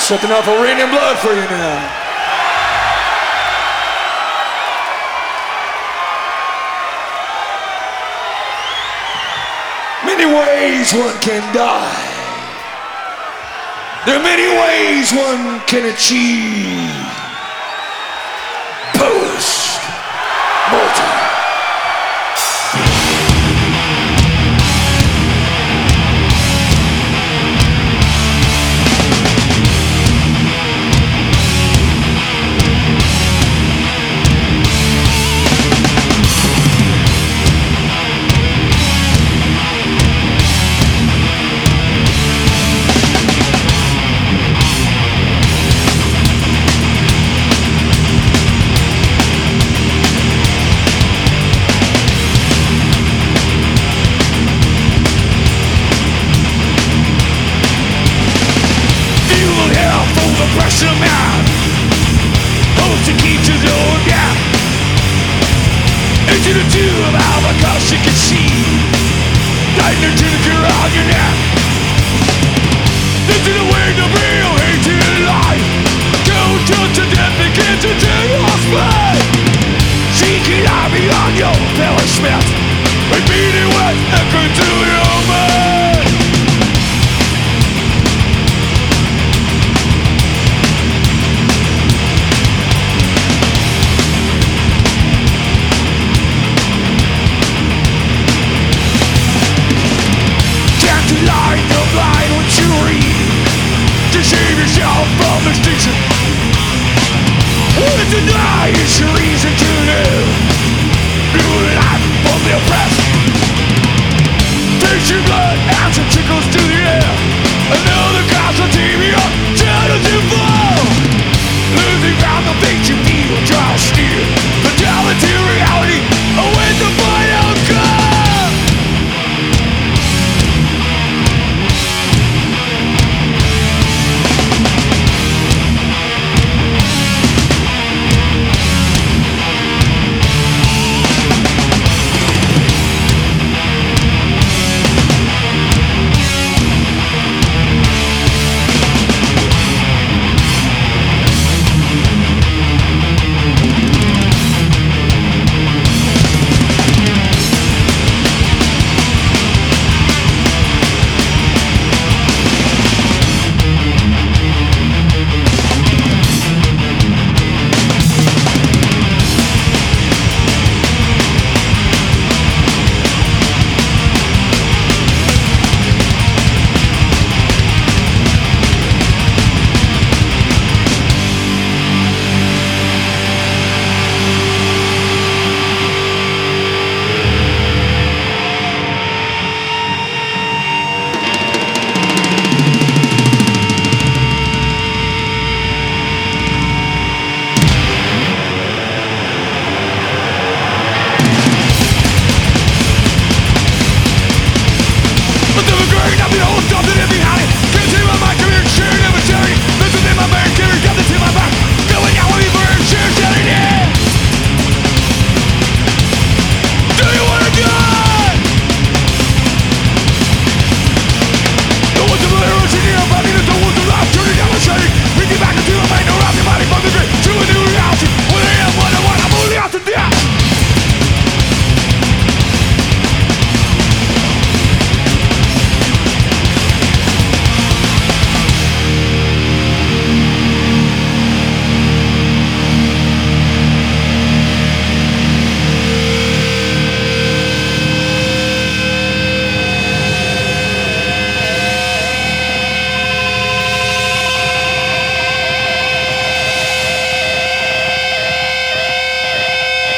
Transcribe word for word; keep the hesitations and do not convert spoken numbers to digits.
Something off of Rain and Blood for you now. Many ways one can die. There are many ways one can achieve post-mortem. Pressure man, hopes to keep to the old gap into the tube of because you can see tighten her tunic around your neck. This is the way to real hate in life. Go to death, begin to do your split. Seeking out beyond your fellow smith, repeating what's echoing to your mind. Line the blind what you read to save yourself from extinction. To deny is your reason to live. New life from the oppressed. Taste your blood as it trickles to the air. Another casualty